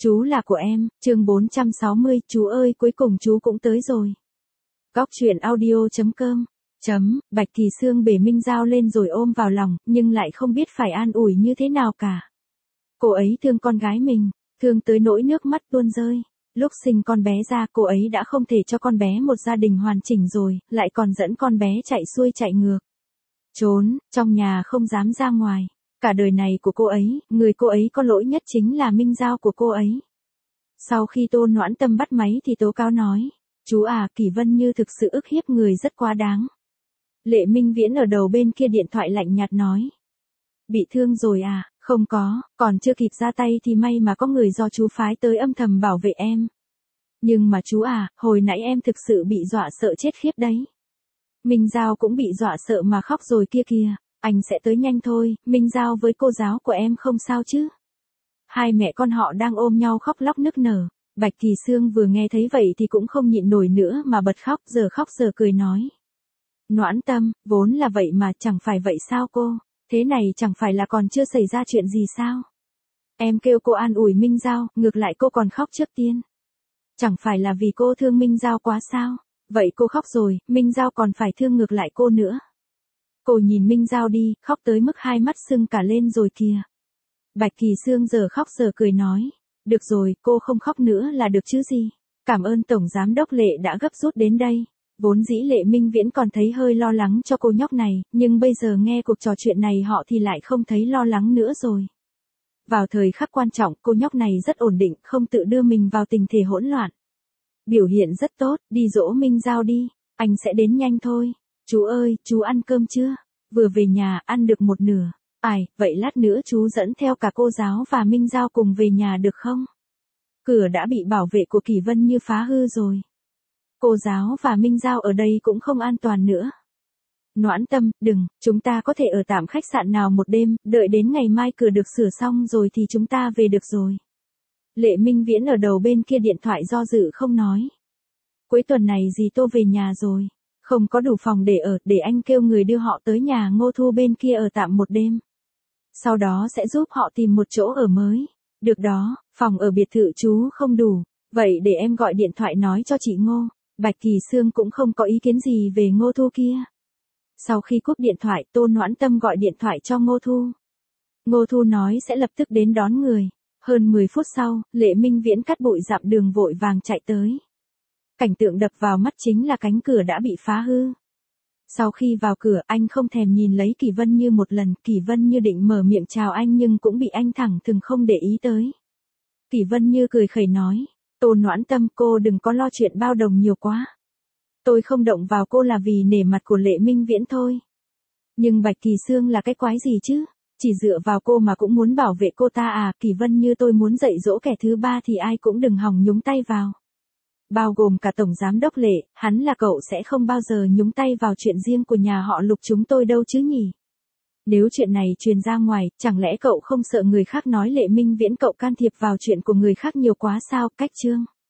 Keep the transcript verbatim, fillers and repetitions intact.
Chú là của em, chương bốn trăm sáu mươi, chú ơi cuối cùng chú cũng tới rồi. Góc truyện audio chấm com chấm, Bạch Kỳ Xương bể Minh Giao lên rồi ôm vào lòng, nhưng lại không biết phải an ủi như thế nào cả. Cô ấy thương con gái mình, thương tới nỗi nước mắt tuôn rơi. Lúc sinh con bé ra cô ấy đã không thể cho con bé một gia đình hoàn chỉnh rồi, lại còn dẫn con bé chạy xuôi chạy ngược. Trốn, trong nhà không dám ra ngoài. Cả đời này của cô ấy, người cô ấy có lỗi nhất chính là Minh Giao của cô ấy. Sau khi Tô Noãn Tâm bắt máy thì tố cáo nói, chú à, Kỳ Vân Như thực sự ức hiếp người rất quá đáng. Lệ Minh Viễn ở đầu bên kia điện thoại lạnh nhạt nói. Bị thương rồi à, không có, còn chưa kịp ra tay thì may mà có người do chú phái tới âm thầm bảo vệ em. Nhưng mà chú à, hồi nãy em thực sự bị dọa sợ chết khiếp đấy. Minh Giao cũng bị dọa sợ mà khóc rồi kia kìa. Anh sẽ tới nhanh thôi, Minh Giao với cô giáo của em không sao chứ. Hai mẹ con họ đang ôm nhau khóc lóc nức nở. Bạch Kỳ Xương vừa nghe thấy vậy thì cũng không nhịn nổi nữa mà bật khóc, giờ khóc giờ cười nói. Noãn Tâm, vốn là vậy mà chẳng phải vậy sao cô, thế này chẳng phải là còn chưa xảy ra chuyện gì sao. Em kêu cô an ủi Minh Giao, ngược lại cô còn khóc trước tiên. Chẳng phải là vì cô thương Minh Giao quá sao, vậy cô khóc rồi, Minh Giao còn phải thương ngược lại cô nữa. Cô nhìn Minh Giao đi, khóc tới mức hai mắt sưng cả lên rồi kìa. Bạch Kỳ Xương giờ khóc giờ cười nói. Được rồi, cô không khóc nữa là được chứ gì. Cảm ơn Tổng Giám Đốc Lệ đã gấp rút đến đây. Vốn dĩ Lệ Minh Viễn còn thấy hơi lo lắng cho cô nhóc này, nhưng bây giờ nghe cuộc trò chuyện này họ thì lại không thấy lo lắng nữa rồi. Vào thời khắc quan trọng, cô nhóc này rất ổn định, không tự đưa mình vào tình thể hỗn loạn. Biểu hiện rất tốt, đi dỗ Minh Giao đi, anh sẽ đến nhanh thôi. Chú ơi, chú ăn cơm chưa? Vừa về nhà, ăn được một nửa. Ai, vậy lát nữa chú dẫn theo cả cô giáo và Minh Giao cùng về nhà được không? Cửa đã bị bảo vệ của Kỳ Vân Như phá hư rồi. Cô giáo và Minh Giao ở đây cũng không an toàn nữa. Noãn Tâm, đừng, chúng ta có thể ở tạm khách sạn nào một đêm, đợi đến ngày mai cửa được sửa xong rồi thì chúng ta về được rồi. Lệ Minh Viễn ở đầu bên kia điện thoại do dự không nói. Cuối tuần này dì Tô về nhà rồi. Không có đủ phòng để ở, để anh kêu người đưa họ tới nhà Ngô Thu bên kia ở tạm một đêm. Sau đó sẽ giúp họ tìm một chỗ ở mới. Được đó, phòng ở biệt thự chú không đủ. Vậy để em gọi điện thoại nói cho chị Ngô. Bạch Kỳ Xương cũng không có ý kiến gì về Ngô Thu kia. Sau khi cúp điện thoại, Tô Noãn Tâm gọi điện thoại cho Ngô Thu. Ngô Thu nói sẽ lập tức đến đón người. Hơn mười phút sau, Lệ Minh Viễn cắt bụi dặm đường vội vàng chạy tới. Cảnh tượng đập vào mắt chính là cánh cửa đã bị phá hư. Sau khi vào cửa, anh không thèm nhìn lấy Kỳ Vân Như một lần, Kỳ Vân Như định mở miệng chào anh nhưng cũng bị anh thẳng thừng không để ý tới. Kỳ Vân Như cười khẩy nói, Tô Noãn Tâm, cô đừng có lo chuyện bao đồng nhiều quá. Tôi không động vào cô là vì nể mặt của Lệ Minh Viễn thôi. Nhưng Bạch Kỳ Xương là cái quái gì chứ? Chỉ dựa vào cô mà cũng muốn bảo vệ cô ta à? Kỳ Vân Như, tôi muốn dạy dỗ kẻ thứ ba thì ai cũng đừng hòng nhúng tay vào. Bao gồm cả Tổng Giám Đốc Lệ, hắn là cậu sẽ không bao giờ nhúng tay vào chuyện riêng của nhà họ Lục chúng tôi đâu chứ nhỉ? Nếu chuyện này truyền ra ngoài, chẳng lẽ cậu không sợ người khác nói Lệ Minh Viễn cậu can thiệp vào chuyện của người khác nhiều quá sao? Cách chương